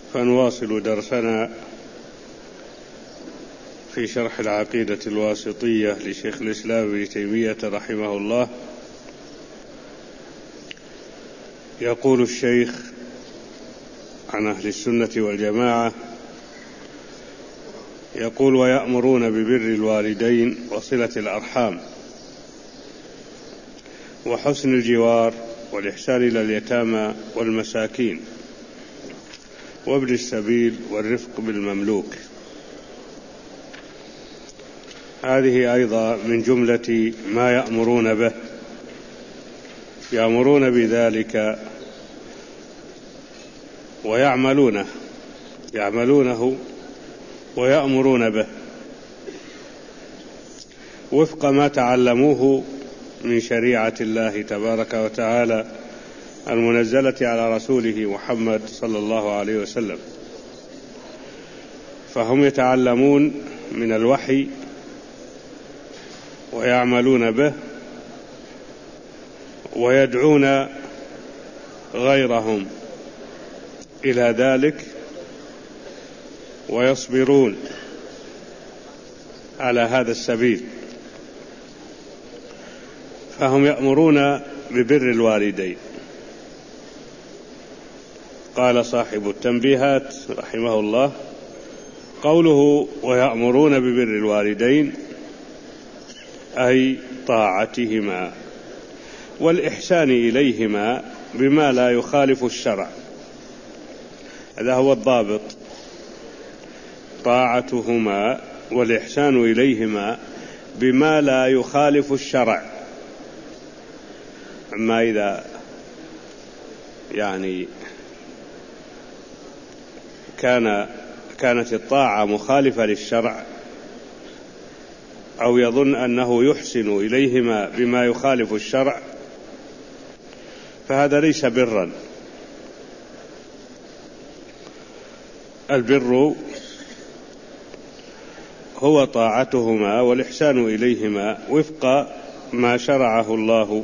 فنواصل درسنا في شرح العقيدة الواسطية لشيخ الإسلام ابن تيمية رحمه الله. يقول الشيخ عن أهل السنة والجماعة، يقول: ويأمرون ببر الوالدين وصلة الأرحام وحسن الجوار والإحسان إلى اليتامى والمساكين وابن السبيل والرفق بالمملوك. هذه أيضا من جملة ما يأمرون به، يأمرون بذلك ويعملونه ويأمرون به وفق ما تعلموه من شريعة الله تبارك وتعالى المنزلة على رسوله محمد صلى الله عليه وسلم. فهم يتعلمون من الوحي ويعملون به ويدعون غيرهم إلى ذلك ويصبرون على هذا السبيل. فهم يأمرون ببر الوالدين. قال صاحب التنبيهات رحمه الله: قوله ويأمرون ببر الوالدين أي طاعتهما والإحسان إليهما بما لا يخالف الشرع. هذا هو الضابط: طاعتهما والإحسان إليهما بما لا يخالف الشرع. أما إذا كانت الطاعة مخالفة للشرع أو يظن أنه يحسن إليهما بما يخالف الشرع فهذا ليس برا. البر هو طاعتهما والإحسان إليهما وفق ما شرعه الله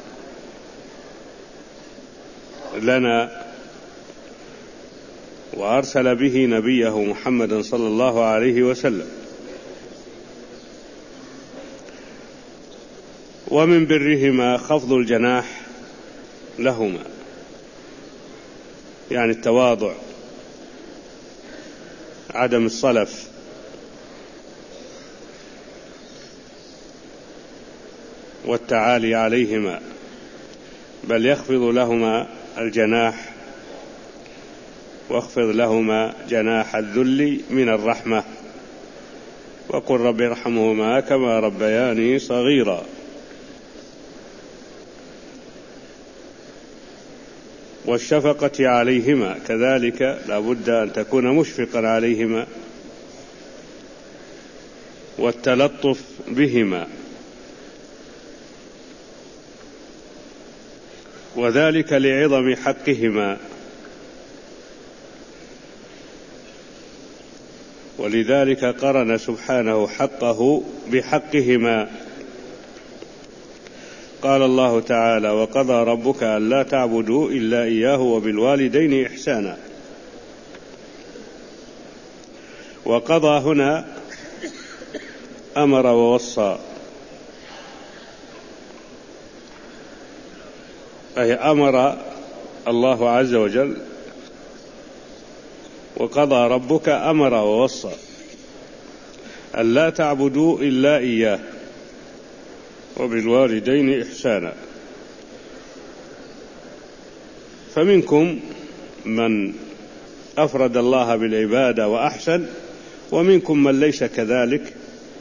لنا وأرسل به نبيه محمد صلى الله عليه وسلم. ومن برهما خفض الجناح لهما، يعني التواضع، عدم الصلف، والتعالي عليهما، بل يخفض لهما الجناح، واخفض لهما جناح الذل من الرحمة، وقل رب ارحمهما كما ربياني صغيرا. والشفقة عليهما كذلك، لا بد أن تكون مشفقا عليهما، والتلطف بهما، وذلك لعظم حقهما. ولذلك قرن سبحانه حقه بحقهما. قال الله تعالى: وقضى ربك ألا تعبدوا إلا إياه وبالوالدين إحسانا. وقضى هنا أمر ووصى، أي أمر الله عز وجل، وقضى ربك أمر ووصى ألا تعبدوا إلا إياه وبالوالدين إحسانا. فمنكم من أفرد الله بالعبادة وأحسن، ومنكم من ليس كذلك.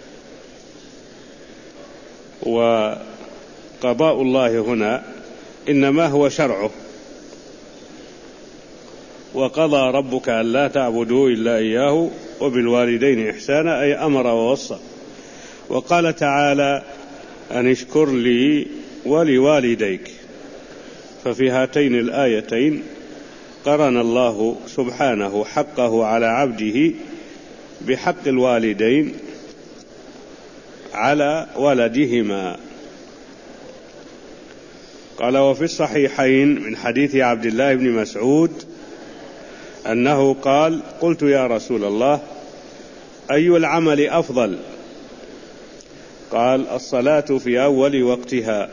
وقضاء الله هنا إنما هو شرعه. وقضى ربك ألا تعبدوا إلا إياه وبالوالدين إحسانا، أي أمر ووصى. وقال تعالى: أن اشكر لي ولوالديك. ففي هاتين الآيتين قرن الله سبحانه حقه على عبده بحق الوالدين على ولدهما. قال: وفي الصحيحين من حديث عبد الله بن مسعود أنه قال: قلت يا رسول الله أي العمل أفضل؟ قال: الصلاة في أول وقتها.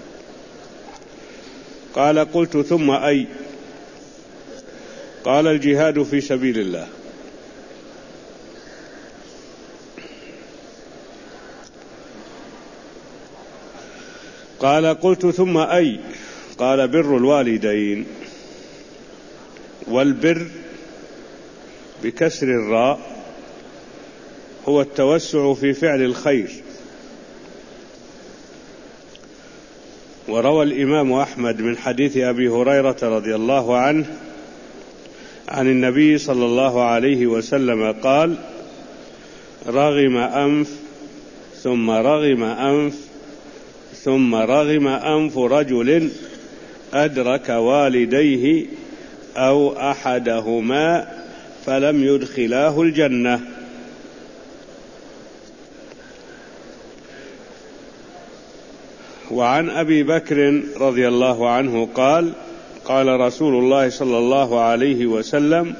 قال: قلت ثم أي؟ قال: الجهاد في سبيل الله. قال: قلت ثم أي؟ قال: بر الوالدين. والبر بكسر الراء هو التوسع في فعل الخير. وروى الإمام أحمد من حديث أبي هريرة رضي الله عنه عن النبي صلى الله عليه وسلم قال: رغم أنف ثم رغم أنف ثم رغم أنف رجل أدرك والديه أو أحدهما فلم يدخلاه الجنة. وعن أبي بكر رضي الله عنه قال: قال رسول الله صلى الله عليه وسلم: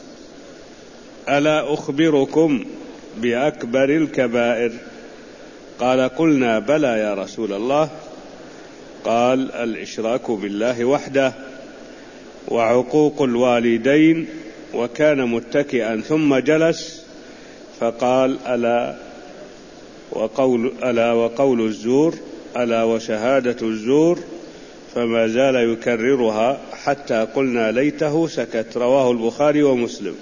ألا أخبركم بأكبر الكبائر؟ قال: قلنا بلى يا رسول الله. قال: الإشراك بالله وحده، وعقوق الوالدين. وكان متكئا ثم جلس فقال: ألا وقول الزور، ألا وشهادة الزور، فما زال يكررها حتى قلنا ليته سكت. رواه البخاري ومسلم.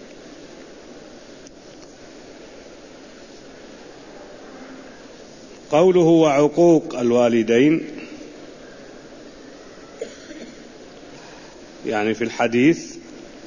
قوله وعقوق الوالدين يعني في الحديث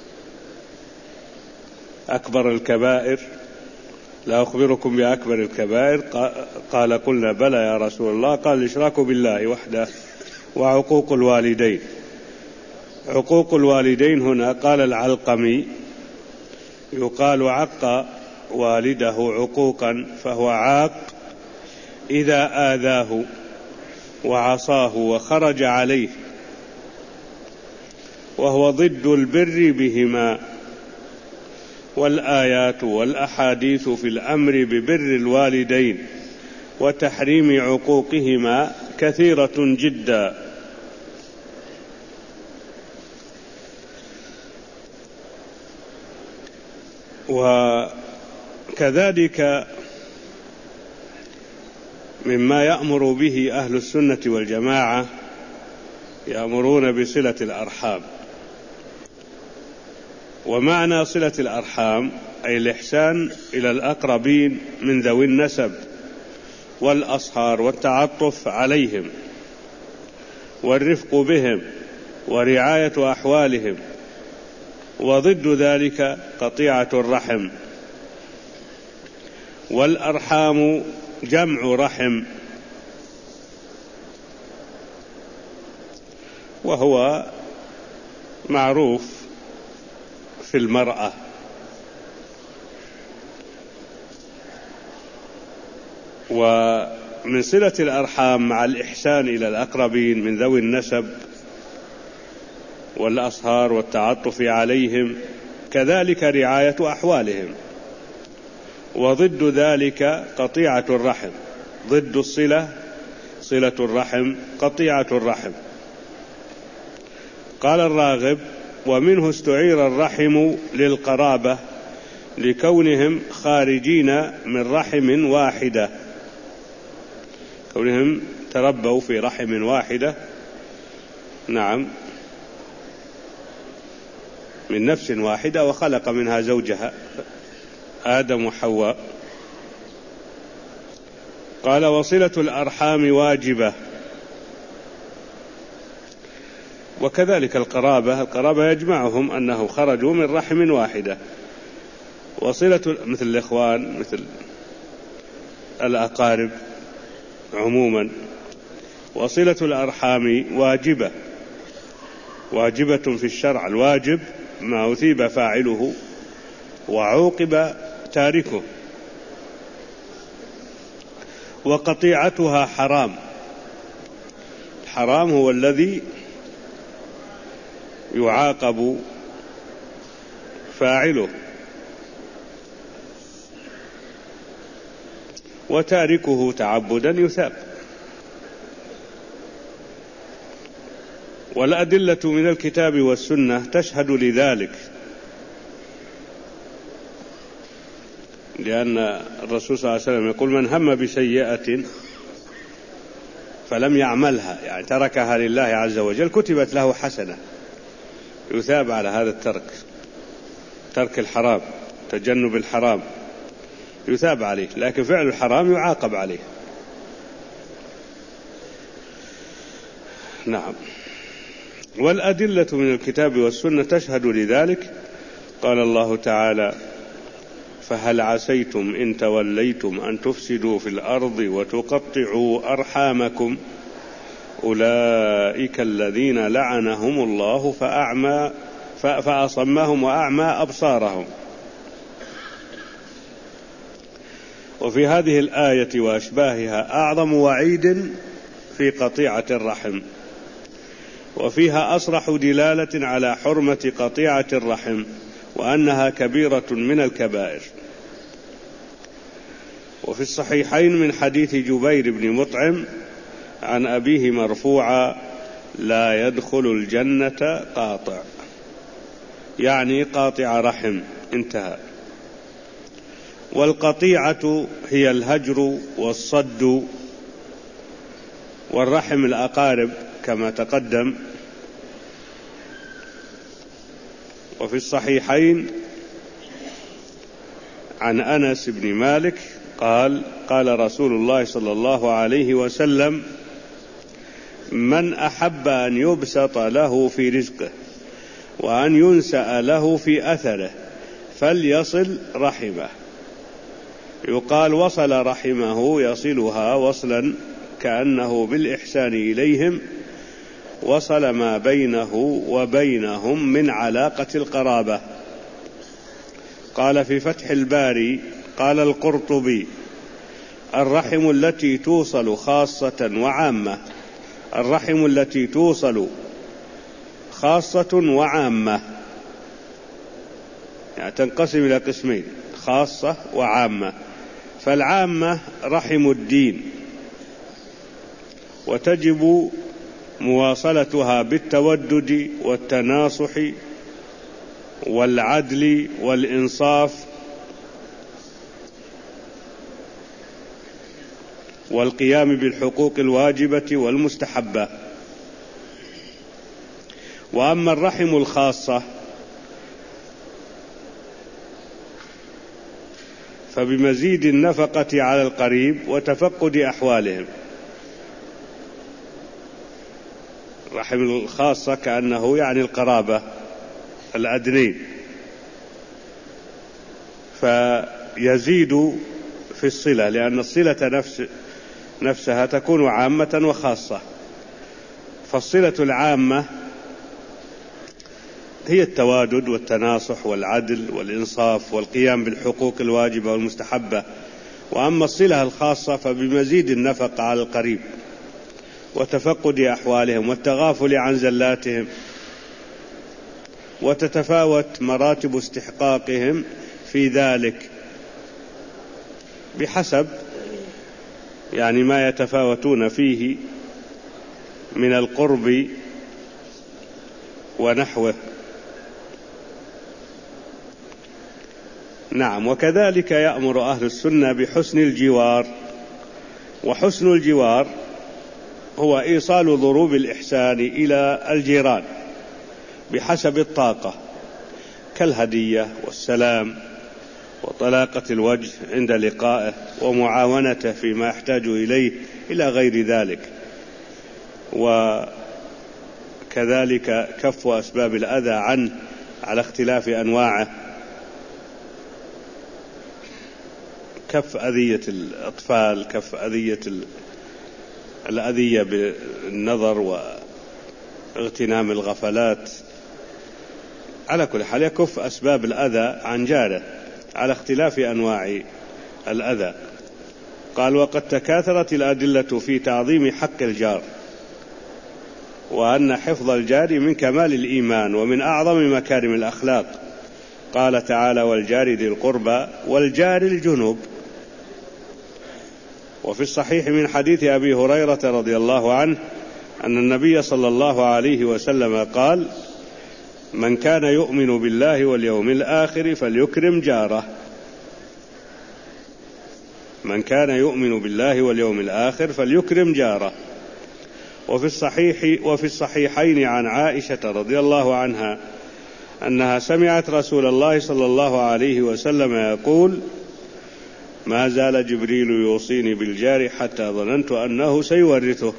أكبر الكبائر. لا أخبركم بأكبر الكبائر؟ قال: قلنا بلى يا رسول الله. قال: الإشراك بالله وحده، وعقوق الوالدين. عقوق الوالدين هنا قال العلقمي: يقال عق والده عقوقا، فهو عاق إذا آذاه وعصاه وخرج عليه، وهو ضد البر بهما. والآيات والأحاديث في الأمر ببر الوالدين وتحريم عقوقهما كثيرة جدا. وكذلك مما يأمر به أهل السنة والجماعة يأمرون بصلة الأرحام. ومعنى صلة الأرحام أي الإحسان إلى الأقربين من ذوي النسب والأصهار، والتعطف عليهم، والرفق بهم، ورعاية أحوالهم. وضد ذلك قطيعة الرحم. والأرحام جمع رحم، وهو معروف في المرأة. ومن صلة الأرحام مع الإحسان إلى الأقربين من ذوي النسب والأصهار والتعطف عليهم، كذلك رعاية أحوالهم. وضد ذلك قطيعة الرحم. ضد الصلة صلة الرحم، قطيعة الرحم. قال الراغب: ومنه استعير الرحم للقرابة لكونهم خارجين من رحم واحدة، كونهم تربوا في رحم واحدة، نعم، من نفس واحدة، وخلق منها زوجها آدم وحواء. قال: وصلة الأرحام واجبة. وكذلك القرابة يجمعهم أنه خرجوا من رحم واحدة. وصلة مثل الإخوان، مثل الأقارب عموما. وصلة الأرحام واجبة، واجبة في الشرع. الواجب ما أثيب فاعله وعوقب تاركه. وقطيعتها حرام. الحرام هو الذي يعاقب فاعله، وتاركه تعبدا يثاب. والأدلة من الكتاب والسنة تشهد لذلك، لأن الرسول صلى الله عليه وسلم يقول: من هم بسيئة فلم يعملها، يعني تركها لله عز وجل، كتبت له حسنة، يثاب على هذا الترك، ترك الحرام، تجنب الحرام يثاب عليه، لكن فعل الحرام يعاقب عليه. نعم. والأدلة من الكتاب والسنة تشهد لذلك. قال الله تعالى: فهل عسيتم إن توليتم أن تفسدوا في الأرض وتقطعوا أرحامكم أولئك الذين لعنهم الله فأصمهم وأعمى أبصارهم. وفي هذه الآية وأشباهها أعظم وعيد في قطيعة الرحم، وفيها أصرح دلالة على حرمة قطيعة الرحم، وأنها كبيرة من الكبائر. وفي الصحيحين من حديث جبير بن مطعم عن أبيه مرفوعا: لا يدخل الجنة قاطع، يعني قاطع رحم. انتهى. والقطيعة هي الهجر والصد، والرحم الأقارب كما تقدم. وفي الصحيحين عن أنس بن مالك قال: قال رسول الله صلى الله عليه وسلم: من أحب أن يبسط له في رزقه وأن ينسأ له في أثره فليصل رحمه. يقال: وصل رحمه يصلها وصلا كأنه بالإحسان إليهم وصل ما بينه وبينهم من علاقة القرابة. قال في فتح الباري: قال القرطبي: الرحم التي توصل خاصة وعامة. الرحم التي توصل خاصة وعامة، يعني تنقسم إلى قسمين: خاصة وعامة. فالعامة رحم الدين، وتجب مواصلتها بالتودد والتناصح والعدل والإنصاف والقيام بالحقوق الواجبة والمستحبة. وأما الرحم الخاصة فبمزيد النفقة على القريب وتفقد أحوالهم. الرحم الخاصة كأنه يعني القرابة الأدنين، فيزيد في الصلة، لأن الصلة نفسها تكون عامة وخاصة. فالصلة العامة هي التوادد والتناصح والعدل والإنصاف والقيام بالحقوق الواجبة والمستحبة. وأما الصلة الخاصة فبمزيد النفقة على القريب وتفقد أحوالهم والتغافل عن زلاتهم، وتتفاوت مراتب استحقاقهم في ذلك بحسب يعني ما يتفاوتون فيه من القرب ونحوه. نعم. وكذلك يأمر أهل السنة بحسن الجوار. وحسن الجوار هو إيصال ضروب الإحسان إلى الجيران بحسب الطاقة، كالهدية والسلام وطلاقة الوجه عند لقائه ومعاونته فيما يحتاج إليه إلى غير ذلك. وكذلك كف أسباب الأذى عنه على اختلاف أنواعه، كف أذية الأطفال، كف الأذية بالنظر واغتنام الغفلات. على كل حال يكف أسباب الأذى عن جاره على اختلاف أنواع الأذى. قال: وقد تكاثرت الأدلة في تعظيم حق الجار، وأن حفظ الجار من كمال الإيمان ومن أعظم مكارم الأخلاق، قال تعالى: والجار ذي القربى والجار الجنوب. وفي الصحيح من حديث أبي هريرة رضي الله عنه أن النبي صلى الله عليه وسلم قال: من كان يؤمن بالله واليوم الآخر فليكرم جاره. من كان يؤمن بالله واليوم الآخر فليكرم جاره. وفي الصحيحين عن عائشة رضي الله عنها أنها سمعت رسول الله صلى الله عليه وسلم يقول: ما زال جبريل يوصيني بالجار حتى ظننت أنه سيورثه.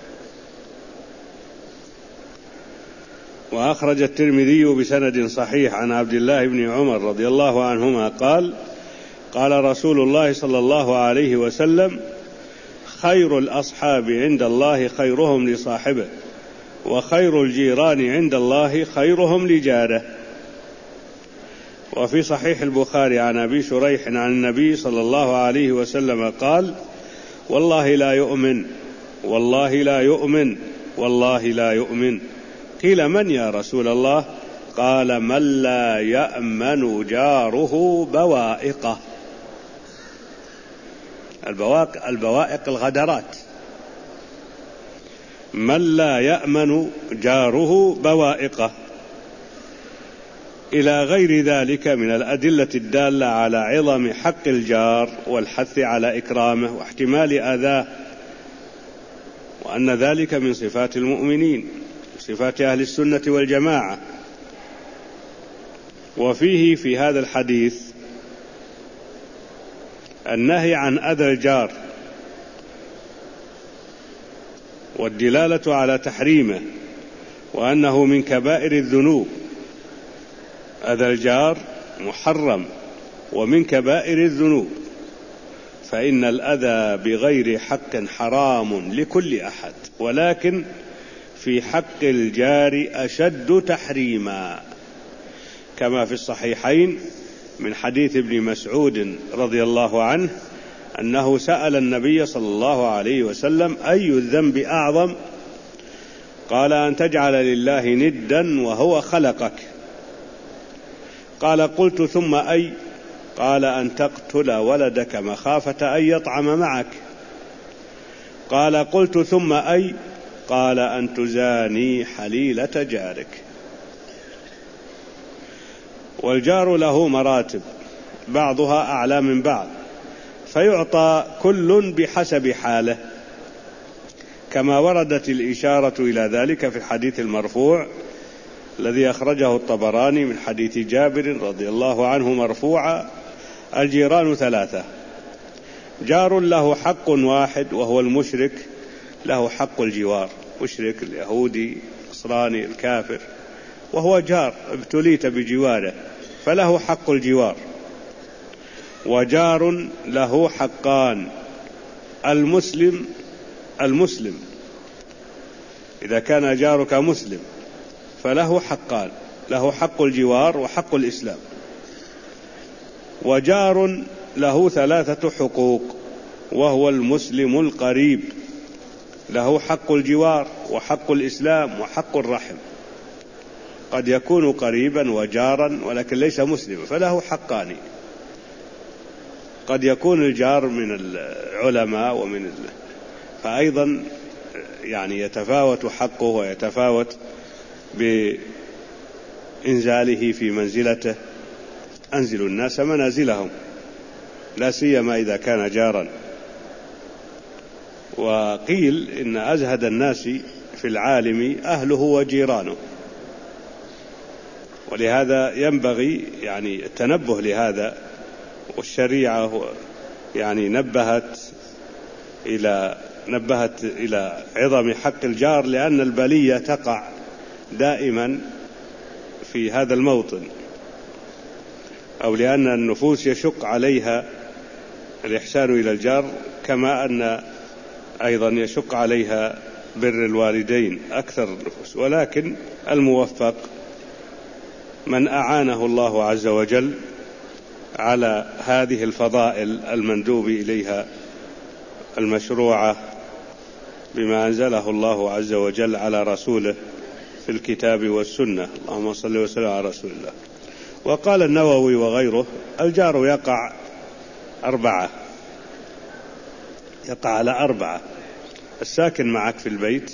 وأخرج الترمذي بسند صحيح عن عبد الله بن عمر رضي الله عنهما قال: قال رسول الله صلى الله عليه وسلم: خير الأصحاب عند الله خيرهم لصاحبه، وخير الجيران عند الله خيرهم لجاره. وفي صحيح البخاري عن أبي شريح عن النبي صلى الله عليه وسلم قال: والله لا يؤمن، والله لا يؤمن، والله لا يؤمن. قيل: من يا رسول الله؟ قال: من لا يأمن جاره بوائقه. البوائق الغدرات. من لا يأمن جاره بوائقه، إلى غير ذلك من الأدلة الدالة على عظم حق الجار والحث على إكرامه واحتمال أذاه، وأن ذلك من صفات المؤمنين، صفات أهل السنة والجماعة. وفيه في هذا الحديث النهي عن أذى الجار والدلالة على تحريمه، وأنه من كبائر الذنوب. أذى الجار محرم ومن كبائر الذنوب، فإن الأذى بغير حق حرام لكل أحد، ولكن في حق الجار أشد تحريما، كما في الصحيحين من حديث ابن مسعود رضي الله عنه أنه سأل النبي صلى الله عليه وسلم: أي الذنب أعظم؟ قال: أن تجعل لله ندا وهو خلقك. قال: قلت: ثم أي؟ قال: أن تقتل ولدك مخافة أن يطعم معك. قال: قلت: ثم أي؟ قال: أن تزاني حليلة جارك. والجار له مراتب بعضها أعلى من بعض، فيعطى كل بحسب حاله، كما وردت الإشارة إلى ذلك في الحديث المرفوع الذي أخرجه الطبراني من حديث جابر رضي الله عنه مرفوعا: الجيران ثلاثة: جار له حق واحد وهو المشرك له حق الجوار، مشرك اليهودي النصراني الكافر، وهو جار ابتليت بجواره فله حق الجوار. وجار له حقان: المسلم إذا كان جارك مسلم فله حقان: له حق الجوار وحق الإسلام. وجار له ثلاثة حقوق، وهو المسلم القريب، له حق الجوار وحق الإسلام وحق الرحم. قد يكون قريبا وجارا ولكن ليس مسلما فله حقان. قد يكون الجار من العلماء فأيضا يعني يتفاوت حقه ويتفاوت بإنزاله في منزلته. أنزل الناس منازلهم، لا سيما إذا كان جارا. وقيل إن أزهد الناس في العالم أهله وجيرانه، ولهذا ينبغي يعني التنبه لهذا. والشريعة يعني نبهت إلى عظم حق الجار، لأن البلية تقع دائما في هذا الموطن، أو لأن النفوس يشق عليها الإحسان إلى الجار، كما أن أيضا يشق عليها بر الوالدين أكثر النفوس. ولكن الموفق من أعانه الله عز وجل على هذه الفضائل المندوب إليها المشروعة بما أنزله الله عز وجل على رسوله في الكتاب والسنة. اللهم صل وسلم على رسول الله. وقال النووي وغيره: الجار يقع على 4. الساكن معك في البيت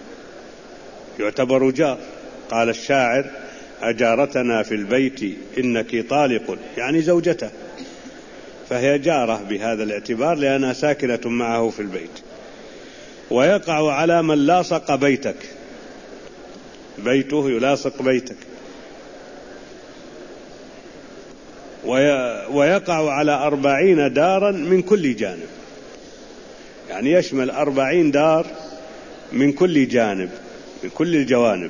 يعتبر جار. قال الشاعر: أجارتنا في البيت إنك طالق، يعني زوجته، فهي جارة بهذا الاعتبار لأنها ساكنة معه في البيت. ويقع على من لاصق بيتك، بيته يلاصق بيتك. ويقع على 40 دارا من كل جانب، يعني يشمل 40 دار من كل جانب، من كل الجوانب.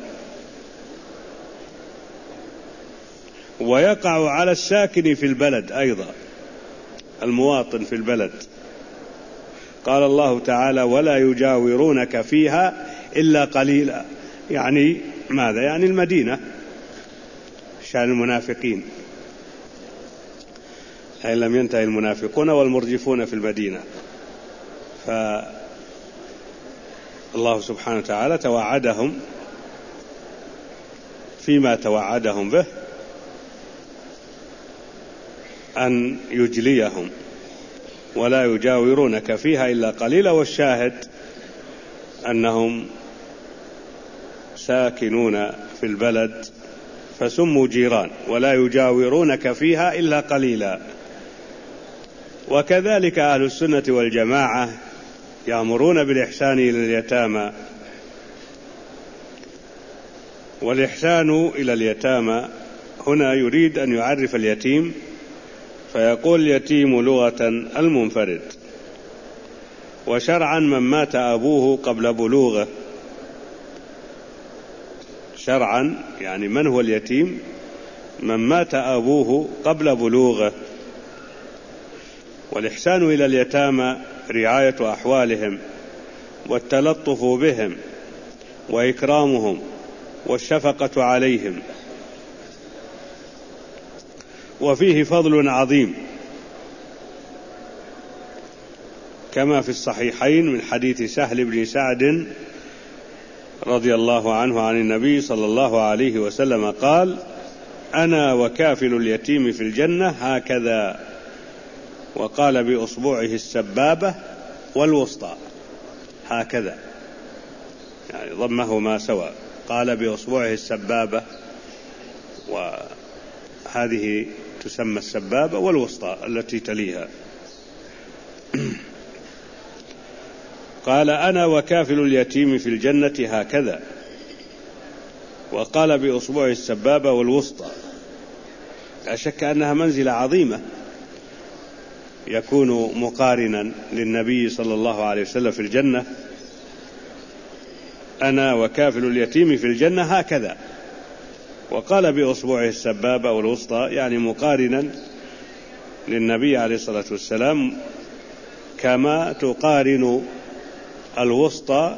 ويقع على الساكن في البلد أيضا، المواطن في البلد. قال الله تعالى: ولا يجاورونك فيها إلا قليلا. يعني ماذا؟ يعني المدينة، شأن المنافقين، إن لم ينتهي المنافقون والمرجفون في المدينة. فالله سبحانه وتعالى توعدهم فيما توعدهم به أن يجليهم ولا يجاورونك فيها إلا قليلا. والشاهد أنهم ساكنون في البلد فسموا جيران، ولا يجاورونك فيها إلا قليلا. وكذلك أهل السنة والجماعة يأمرون بالإحسان إلى اليتامى. والإحسان إلى اليتامى هنا يريد أن يعرف اليتيم، فيقول: اليتيم لغة المنفرد، وشرعا من مات أبوه قبل بلوغه. شرعا يعني من هو اليتيم؟ من مات أبوه قبل بلوغه. والإحسان إلى اليتامى رعاية أحوالهم والتلطف بهم وإكرامهم والشفقة عليهم. وفيه فضل عظيم كما في الصحيحين من حديث سهل بن سعد رضي الله عنه عن النبي صلى الله عليه وسلم قال: أنا وكافل اليتيم في الجنة هكذا. وقال بأصبعه السبابة والوسطى، هكذا يعني ضمهما سوا. قال بأصبعه السبابة، وهذه تسمى السبابة، والوسطى التي تليها. قال: أنا وكافل اليتيم في الجنة هكذا. وقال بأصبعه السبابة والوسطى. لا شك أنها منزلة عظيمة، يكون مقارنا للنبي صلى الله عليه وسلم في الجنة. أنا وكافل اليتيم في الجنة هكذا. وقال بأصبعه السبابة والوسطى، يعني مقارنا للنبي عليه الصلاة والسلام كما تقارن الوسطى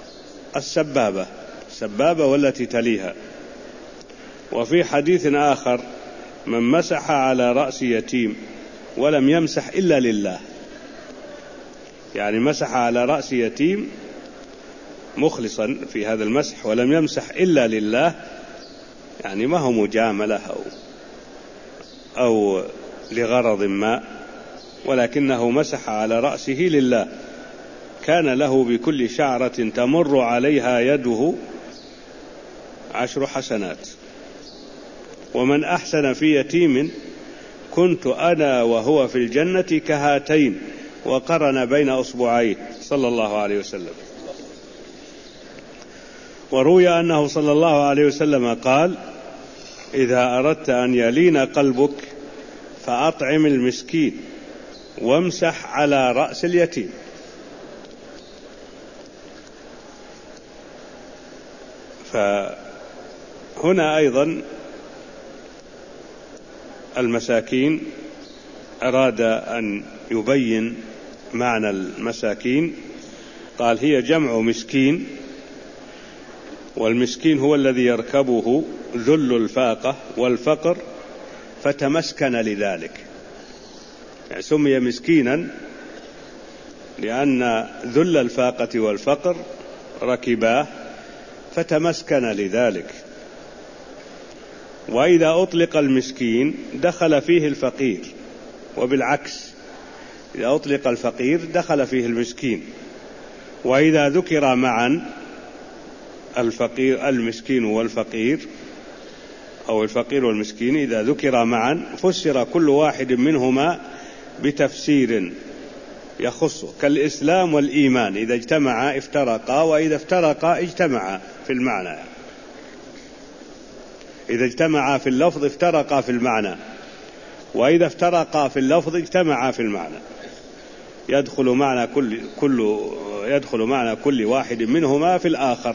السبابة والتي تليها. وفي حديث آخر: من مسح على رأس يتيم ولم يمسح إلا لله. يعني مسح على رأس يتيم مخلصا في هذا المسح ولم يمسح إلا لله، يعني ما هو مجاملة أو لغرض ما، ولكنه مسح على رأسه لله. كان له بكل شعرة تمر عليها يده 10 حسنات. ومن أحسن في يتيم كنت أنا وهو في الجنة كهاتين، وقرن بين أصبعيه صلى الله عليه وسلم. وروي أنه صلى الله عليه وسلم قال: إذا أردت أن يلين قلبك فأطعم المسكين وامسح على رأس اليتيم. فهنا أيضا المساكين أراد أن يبين معنى المساكين. قال: هي جمع مسكين، والمسكين هو الذي يركبه ذل الفاقة والفقر فتمسكن لذلك. يعني سمي مسكينا لأن ذل الفاقة والفقر ركباه فتمسكن لذلك. وإذا أطلق المسكين دخل فيه الفقير، وبالعكس إذا أطلق الفقير دخل فيه المسكين. وإذا ذكر معا المسكين والفقير أو الفقير والمسكين إذا ذكر معا فسر كل واحد منهما بتفسير يخصه، كالإسلام والإيمان، إذا اجتمعا افترقا، وإذا افترقا اجتمعا في المعنى. إذا اجتمعا في اللفظ افترقا في المعنى، وإذا افترقا في اللفظ اجتمعا في المعنى. يدخل معنى كل واحد منهما في الآخر.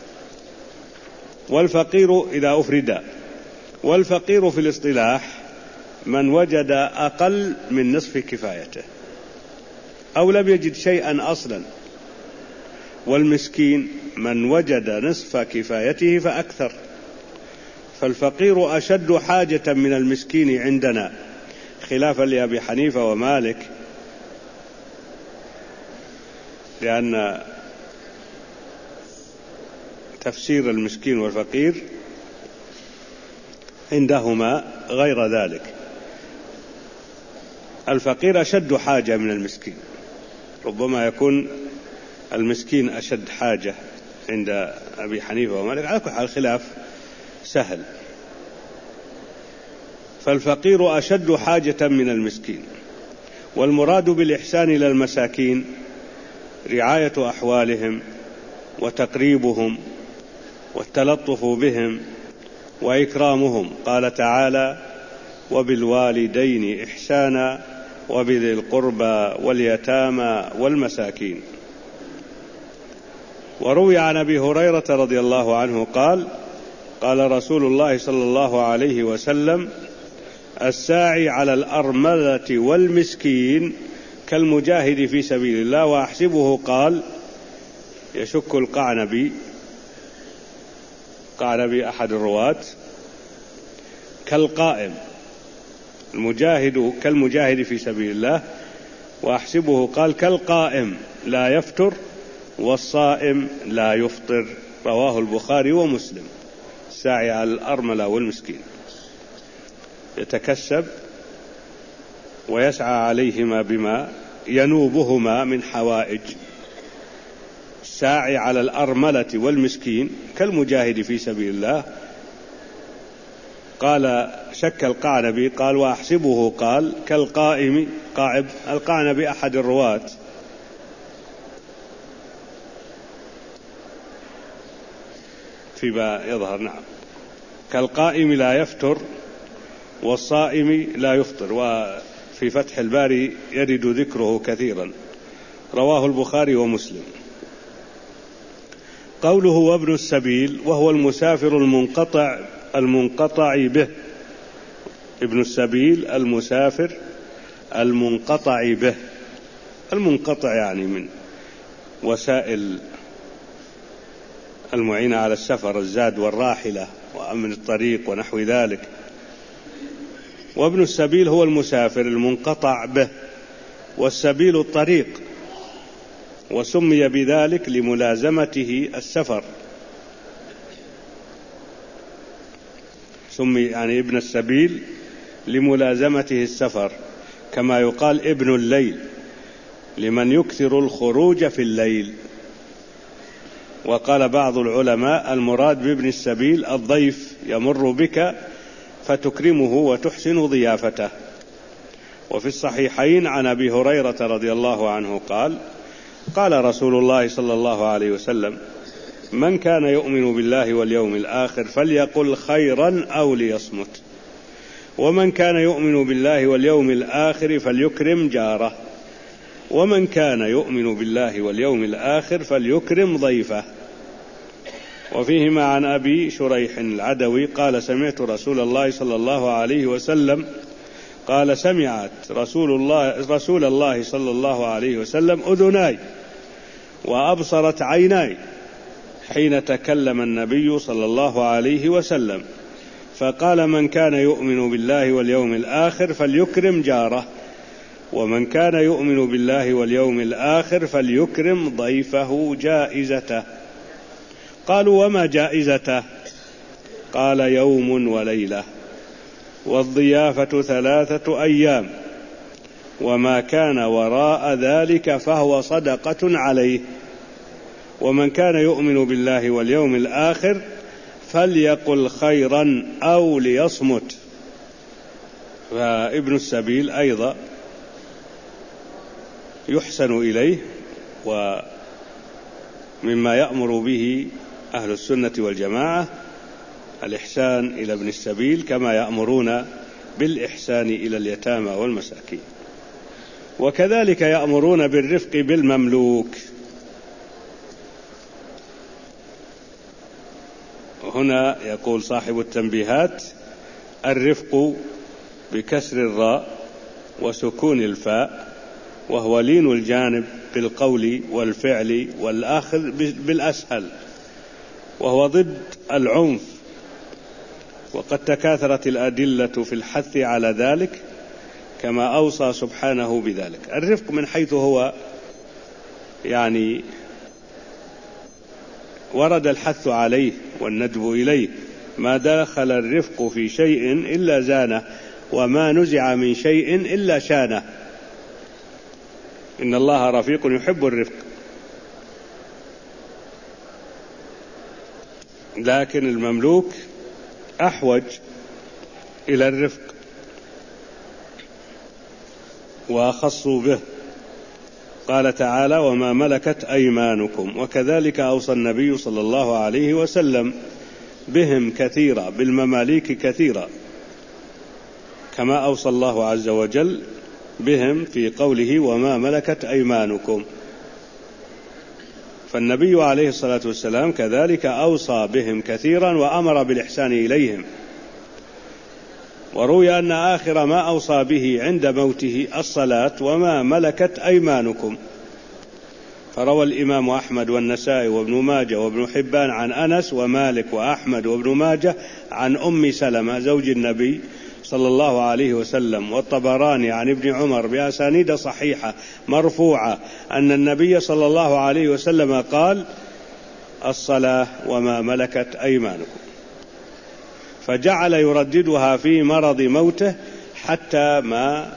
والفقير إذا أفرد. والفقير في الاصطلاح من وجد أقل من نصف كفايته أو لم يجد شيئا أصلا. والمسكين من وجد نصف كفايته فأكثر. فالفقير أشد حاجة من المسكين عندنا، خلافا لأبي حنيفة ومالك، لأن تفسير المسكين والفقير عندهما غير ذلك. الفقير أشد حاجة من المسكين، ربما يكون المسكين أشد حاجة عند أبي حنيفة ومالك، على كل حال الخلاف سهل. فالفقير أشد حاجة من المسكين. والمراد بالإحسان إلى المساكين رعاية أحوالهم وتقريبهم والتلطف بهم وإكرامهم. قال تعالى: وبالوالدين إحسانا وبذي القربى واليتامى والمساكين. وروي عن أبي هريرة رضي الله عنه قال: قال رسول الله صلى الله عليه وسلم: الساعي على الأرملة والمسكين كالمجاهد في سبيل الله. وأحسبه قال يشك القعنبي أحد الرواة كالقائم، المجاهد كالمجاهد في سبيل الله. وأحسبه قال كالقائم لا يفتر والصائم لا يفطر. رواه البخاري ومسلم. الساعي على الأرملة والمسكين يتكسب ويسعى عليهما بما ينوبهما من حوائج. الساعي على الأرملة والمسكين كالمجاهد في سبيل الله. قال شك القعنبي قال: وأحسبه قال كالقائم. القعنبي أحد الرواة فيما يظهر. نعم، كالقائم لا يفتر والصائم لا يفطر. وفي فتح الباري يرد ذكره كثيرا. رواه البخاري ومسلم. قوله وابن السبيل وهو المسافر المنقطع به. ابن السبيل المسافر المنقطع به. المنقطع يعني من وسائل المعينة على السفر، الزاد والراحلة وأمن الطريق ونحو ذلك. وابن السبيل هو المسافر المنقطع به، والسبيل الطريق، وسمي بذلك لملازمته السفر. سمي يعني ابن السبيل لملازمته السفر، كما يقال ابن الليل لمن يكثر الخروج في الليل. وقال بعض العلماء المراد بابن السبيل الضيف يمر بك فتكرمه وتحسن ضيافته. وفي الصحيحين عن أبي هريرة رضي الله عنه قال: قال رسول الله صلى الله عليه وسلم: من كان يؤمن بالله واليوم الآخر فليقل خيرا أو ليصمت، ومن كان يؤمن بالله واليوم الآخر فليكرم جاره، ومن كان يؤمن بالله واليوم الآخر فليكرم ضيفه. وفيهما عن أبي شريح العدوي قال: سمعت رسول الله صلى الله عليه وسلم قال: سمعت رسول الله صلى الله عليه وسلم أذناي وأبصرت عيناي حين تكلم النبي صلى الله عليه وسلم، فقال: من كان يؤمن بالله واليوم الآخر فليكرم جاره، ومن كان يؤمن بالله واليوم الآخر فليكرم ضيفه جائزته. قالوا: وما جائزته؟ قال يوم وليلة، والضيافة 3 أيام، وما كان وراء ذلك فهو صدقة عليه، ومن كان يؤمن بالله واليوم الآخر فليقل خيرا أو ليصمت. فابن السبيل أيضا يحسن إليه، ومما يأمر به أهل السنة والجماعة الإحسان إلى ابن السبيل كما يأمرون بالإحسان إلى اليتامى والمساكين. وكذلك يأمرون بالرفق بالمملوك. هنا يقول صاحب التنبيهات: الرفق بكسر الراء وسكون الفاء، وهو لين الجانب بالقول والفعل والآخذ بالأسهل، وهو ضد العنف، وقد تكاثرت الأدلة في الحث على ذلك كما أوصى سبحانه بذلك. الرفق من حيث هو يعني ورد الحث عليه والندب إليه، ما دخل الرفق في شيء إلا زانه، وما نزع من شيء إلا شانه. إن الله رفيق يحب الرفق. لكن المملوك أحوج إلى الرفق وأخص به. قال تعالى: وما ملكت أيمانكم. وكذلك أوصى النبي صلى الله عليه وسلم بهم كثيرا، بالمماليك كثيرا، كما أوصى الله عز وجل بهم في قوله: وما ملكت أيمانكم. فالنبي عليه الصلاة والسلام كذلك أوصى بهم كثيرا وأمر بالإحسان إليهم. وروي أن آخر ما أوصى به عند موته الصلاة: وما ملكت أيمانكم. فروى الإمام أحمد والنسائي وابن ماجه وابن حبان عن أنس ومالك وأحمد وابن ماجه عن أم سلمة زوج النبي صلى الله عليه وسلم، والطبراني عن ابن عمر بأسانيد صحيحة مرفوعة أن النبي صلى الله عليه وسلم قال: الصلاة وما ملكت أيمانكم. فجعل يرددها في مرض موته حتى ما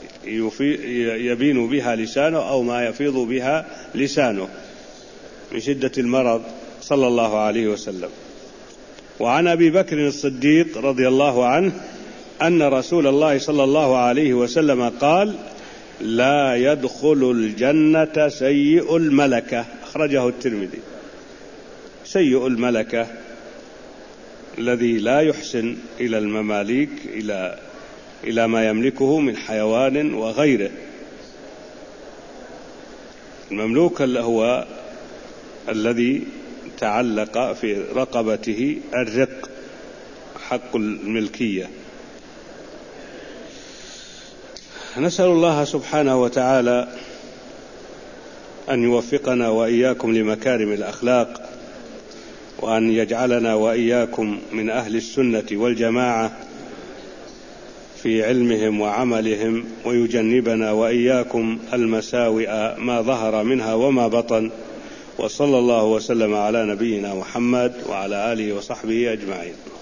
يبين بها لسانه أو ما يفيض بها لسانه من شدة المرض صلى الله عليه وسلم. وعن أبي بكر الصديق رضي الله عنه أن رسول الله صلى الله عليه وسلم قال: لا يدخل الجنة سيء الملكة. أخرجه الترمذي. سيء الملكة الذي لا يحسن إلى المماليك، إلى ما يملكه من حيوان وغيره. المملوك هو الذي تعلق في رقبته الرق، حق الملكية. نسأل الله سبحانه وتعالى أن يوفقنا وإياكم لمكارم الأخلاق، وأن يجعلنا وإياكم من أهل السنة والجماعة في علمهم وعملهم، ويجنبنا وإياكم المساوئ ما ظهر منها وما بطن. وصلى الله وسلم على نبينا محمد وعلى آله وصحبه أجمعين.